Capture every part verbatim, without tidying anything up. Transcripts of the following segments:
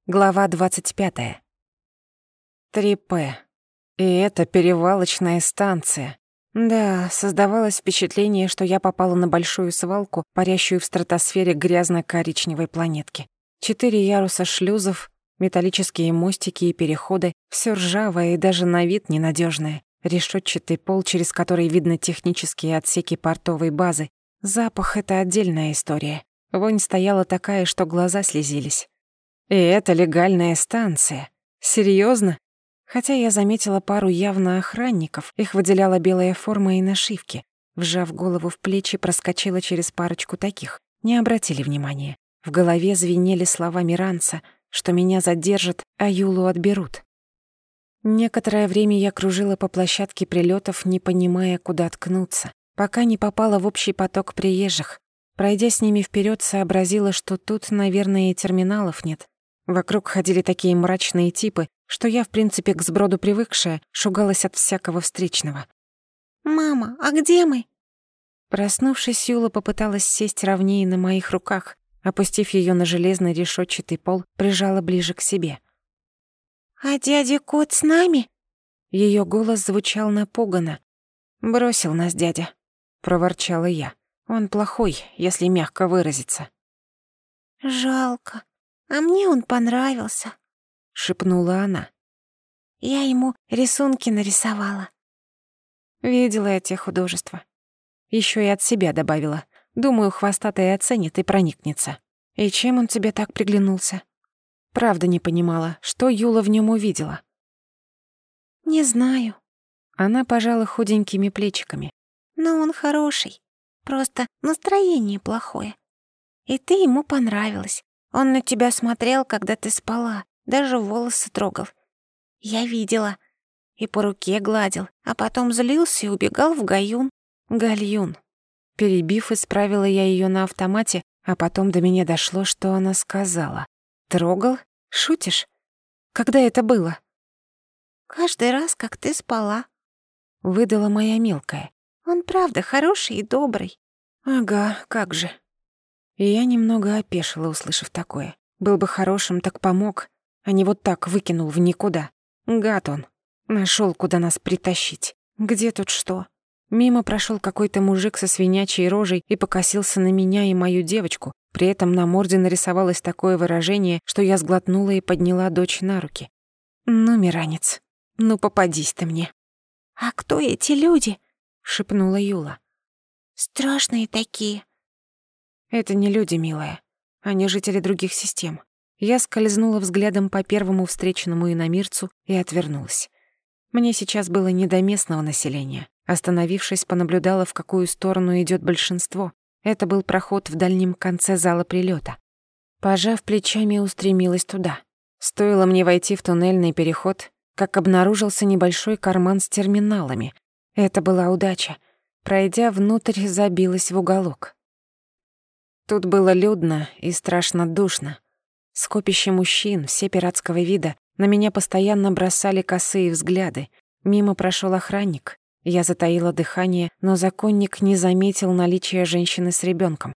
Глава двадцать пятая. три П. И это перевалочная станция. Да, создавалось впечатление, что я попала на большую свалку, парящую в стратосфере грязно-коричневой планетки. Четыре яруса шлюзов, металлические мостики и переходы, всё ржавое и даже на вид ненадёжное. Решётчатый пол, через который видно технические отсеки портовой базы. Запах — это отдельная история. Вонь стояла такая, что глаза слезились. И это легальная станция. Серьёзно? Хотя я заметила пару явно охранников, их выделяла белая форма и нашивки. Вжав голову в плечи, проскочила через парочку таких. Не обратили внимания. В голове звенели слова Миранца, что меня задержат, а Юлу отберут. Некоторое время я кружила по площадке прилётов, не понимая, куда ткнуться, пока не попала в общий поток приезжих. Пройдя с ними вперёд, сообразила, что тут, наверное, и терминалов нет. Вокруг ходили такие мрачные типы, что я, в принципе, к сброду привыкшая, шугалась от всякого встречного. «Мама, а где мы?» Проснувшись, Юла попыталась сесть ровнее на моих руках, опустив её на железный решётчатый пол, прижала ближе к себе. «А дядя Кот с нами?» Её голос звучал напуганно. «Бросил нас дядя», — проворчала я. «Он плохой, если мягко выразиться». «Жалко. А мне он понравился», — шепнула она. «Я ему рисунки нарисовала». Видела я те художества. Ещё и от себя добавила. Думаю, хвостатый оценит и проникнется. И чем он тебе так приглянулся? Правда не понимала, что Юла в нём увидела. «Не знаю». Она пожала худенькими плечиками. «Но он хороший. Просто настроение плохое. И ты ему понравилась. Он на тебя смотрел, когда ты спала, даже волосы трогал. Я видела. И по руке гладил, а потом злился и убегал в гаюн». «Гальюн». Перебив, исправила я её на автомате, а потом до меня дошло, что она сказала. «Трогал? Шутишь? Когда это было?» «Каждый раз, как ты спала», — выдала моя мелкая. «Он правда хороший и добрый». «Ага, как же». И я немного опешила, услышав такое. Был бы хорошим, так помог, а не вот так выкинул в никуда. Гад он. Нашёл, куда нас притащить. Где тут что? Мимо прошёл какой-то мужик со свинячьей рожей и покосился на меня и мою девочку. При этом на морде нарисовалось такое выражение, что я сглотнула и подняла дочь на руки. «Ну, Миранец, ну попадись ты мне». «А кто эти люди?» — шепнула Юла. «Страшные такие». «Это не люди, милая. Они жители других систем». Я скользнула взглядом по первому встреченному иномирцу и отвернулась. Мне сейчас было не до местного населения. Остановившись, понаблюдала, в какую сторону идёт большинство. Это был проход в дальнем конце зала прилёта. Пожав плечами, устремилась туда. Стоило мне войти в туннельный переход, как обнаружился небольшой карман с терминалами. Это была удача. Пройдя внутрь, забилась в уголок. Тут было людно и страшно душно. Скопище мужчин, все пиратского вида, на меня постоянно бросали косые взгляды. Мимо прошёл охранник. Я затаила дыхание, но законник не заметил наличия женщины с ребёнком.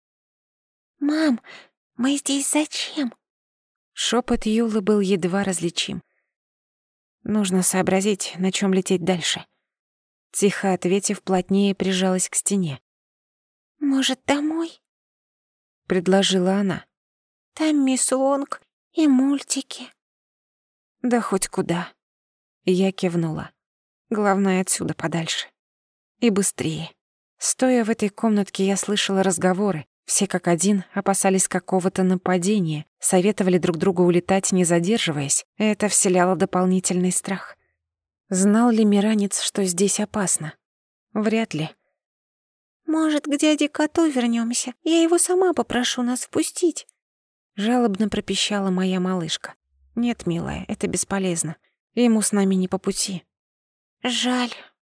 «Мам, мы здесь зачем?» Шёпот Юлы был едва различим. «Нужно сообразить, на чём лететь дальше». Тихо ответив, плотнее прижалась к стене. «Может, домой?» — предложила она. «Там мисс Вонг и мультики». «Да хоть куда». Я кивнула. Главное, отсюда подальше. И быстрее. Стоя в этой комнатке, я слышала разговоры. Все как один опасались какого-то нападения, советовали друг другу улетать, не задерживаясь. Это вселяло дополнительный страх. Знал ли Миранец, что здесь опасно? Вряд ли. «Может, к дяде Коту вернёмся? Я его сама попрошу нас впустить». Жалобно пропищала моя малышка. «Нет, милая, это бесполезно. Ему с нами не по пути». «Жаль».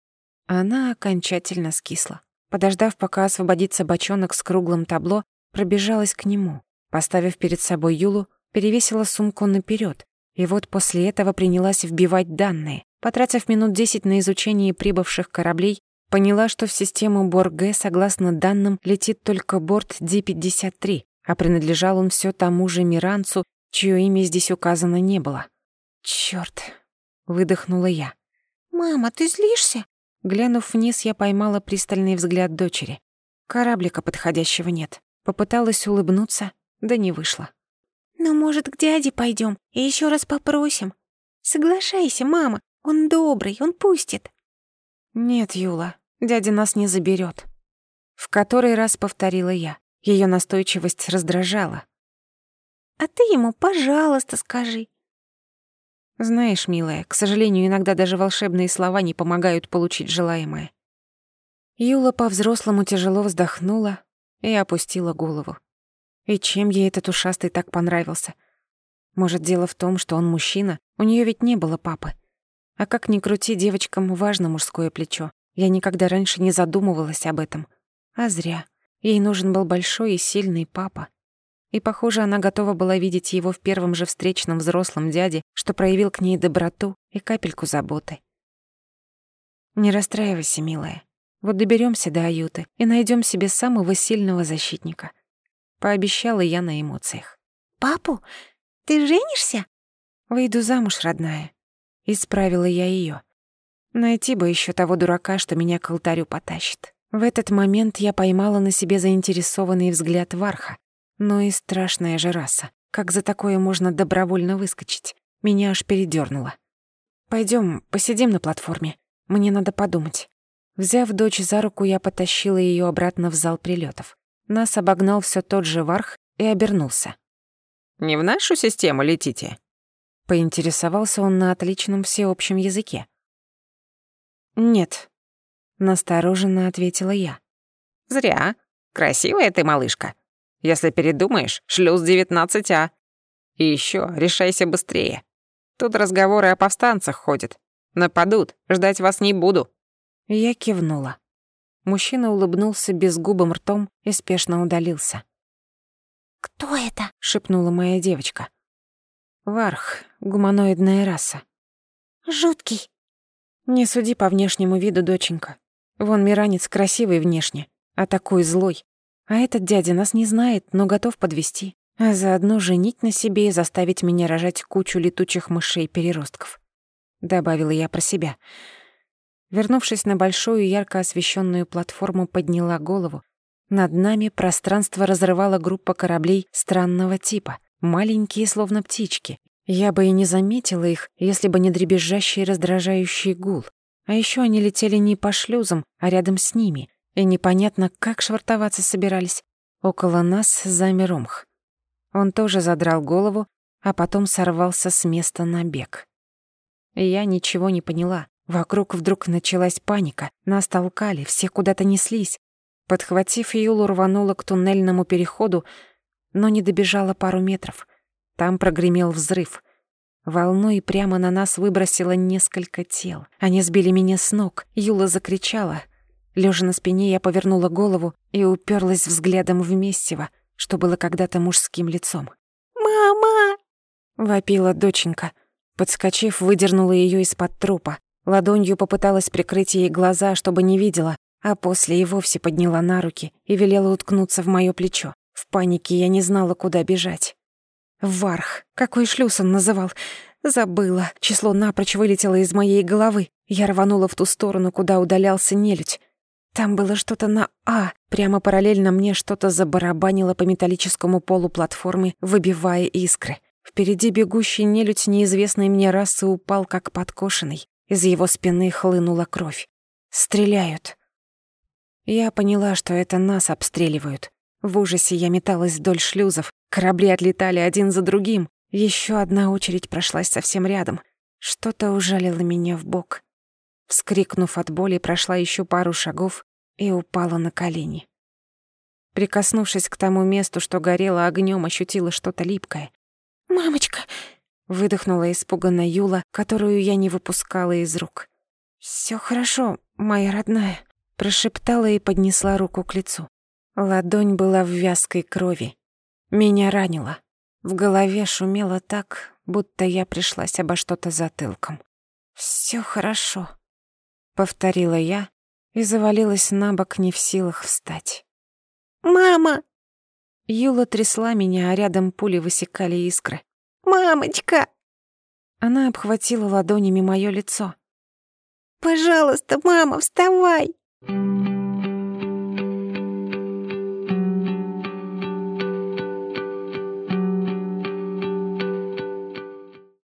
Она окончательно скисла. Подождав, пока освободится бочонок с круглым табло, пробежалась к нему. Поставив перед собой Юлу, перевесила сумку наперёд. И вот после этого принялась вбивать данные. Потратив минут десять на изучение прибывших кораблей, поняла, что в систему Борге, согласно данным, летит только борт Ди пятьдесят три, а принадлежал он всё тому же Миранцу, чье имя здесь указано не было. Чёрт, выдохнула я. «Мама, ты злишься?» Глянув вниз, я поймала пристальный взгляд дочери. Кораблика подходящего нет. Попыталась улыбнуться, да не вышло. «Ну, может, к дяде пойдем и еще раз попросим? Соглашайся, мама, он добрый, он пустит». «Нет, Юла, дядя нас не заберет. В который раз повторила я. Ее настойчивость раздражала. «А ты ему, пожалуйста, скажи». Знаешь, милая, к сожалению, иногда даже волшебные слова не помогают получить желаемое. Юла по-взрослому тяжело вздохнула и опустила голову. И чем ей этот ушастый так понравился? Может, дело в том, что он мужчина? У нее ведь не было папы. А как ни крути, девочкам важно мужское плечо. Я никогда раньше не задумывалась об этом. А зря. Ей нужен был большой и сильный папа. И, похоже, она готова была видеть его в первом же встречном взрослом дяде, что проявил к ней доброту и капельку заботы. Не расстраивайся, милая. Вот доберемся до Аюты и найдем себе самого сильного защитника. Пообещала я на эмоциях. «Папу? Ты женишься?» Выйду замуж, родная. Исправила я ее. Найти бы еще того дурака, что меня к алтарю потащит. В этот момент я поймала на себе заинтересованный взгляд Варха. Но и страшная же раса. Как за такое можно добровольно выскочить? Меня аж передёрнуло. Пойдём, посидим на платформе. Мне надо подумать. Взяв дочь за руку, я потащила её обратно в зал прилётов. Нас обогнал всё тот же Варх и обернулся. «Не в нашу систему летите?» Поинтересовался он на отличном всеобщем языке. «Нет», — настороженно ответила я. «Зря. Красивая ты, малышка. Если передумаешь, шлюз девятнадцать А. И ещё решайся быстрее. Тут разговоры о повстанцах ходят. Нападут, ждать вас не буду». Я кивнула. Мужчина улыбнулся безгубым ртом и спешно удалился. «Кто это?» — шепнула моя девочка. «Варх, гуманоидная раса». «Жуткий». «Не суди по внешнему виду, доченька. Вон Миранец красивый внешне, а такой злой. А этот дядя нас не знает, но готов подвести, а заодно женить на себе и заставить меня рожать кучу летучих мышей-переростков», — добавила я про себя. Вернувшись на большую ярко освещенную платформу, подняла голову. Над нами пространство разрывала группа кораблей странного типа, маленькие, словно птички. Я бы и не заметила их, если бы не дребезжащий раздражающий гул. А еще они летели не по шлюзам, а рядом с ними, и непонятно, как швартоваться собирались. Около нас замер Омх. Он тоже задрал голову, а потом сорвался с места на бег. Я ничего не поняла. Вокруг вдруг началась паника. Нас толкали, все куда-то неслись. Подхватив Юлу, рванула к туннельному переходу, но не добежала пару метров. Там прогремел взрыв. Волной прямо на нас выбросило несколько тел. Они сбили меня с ног. Юла закричала. Лежа на спине, я повернула голову и уперлась взглядом в месиво, что было когда-то мужским лицом. «Мама!» — вопила доченька. Подскочив, выдернула ее из-под трупа. Ладонью попыталась прикрыть ей глаза, чтобы не видела, а после и вовсе подняла на руки и велела уткнуться в моё плечо. В панике я не знала, куда бежать. Варх. Какой шлюз он называл? Забыла. Число напрочь вылетело из моей головы. Я рванула в ту сторону, куда удалялся нелюдь. Там было что-то на «А». Прямо параллельно мне что-то забарабанило по металлическому полу платформы, выбивая искры. Впереди бегущий нелюдь неизвестной мне расы упал, как подкошенный. Из его спины хлынула кровь. Стреляют. Я поняла, что это нас обстреливают. В ужасе я металась вдоль шлюзов. Корабли отлетали один за другим. Еще одна очередь прошлась совсем рядом. Что-то ужалило меня в бок. Вскрикнув от боли, прошла еще пару шагов и упала на колени. Прикоснувшись к тому месту, что горело огнем, ощутила что-то липкое. «Мамочка!» — выдохнула испуганно Юла, которую я не выпускала из рук. «Всё хорошо, моя родная», — прошептала и поднесла руку к лицу. Ладонь была в вязкой крови. Меня ранило. В голове шумело так, будто я пришлась обо что-то затылком. «Всё хорошо», — повторила я и завалилась на бок, не в силах встать. «Мама!» Юла трясла меня, а рядом пули высекали искры. Мамочка!» Она обхватила ладонями моё лицо. «Пожалуйста, мама, вставай!»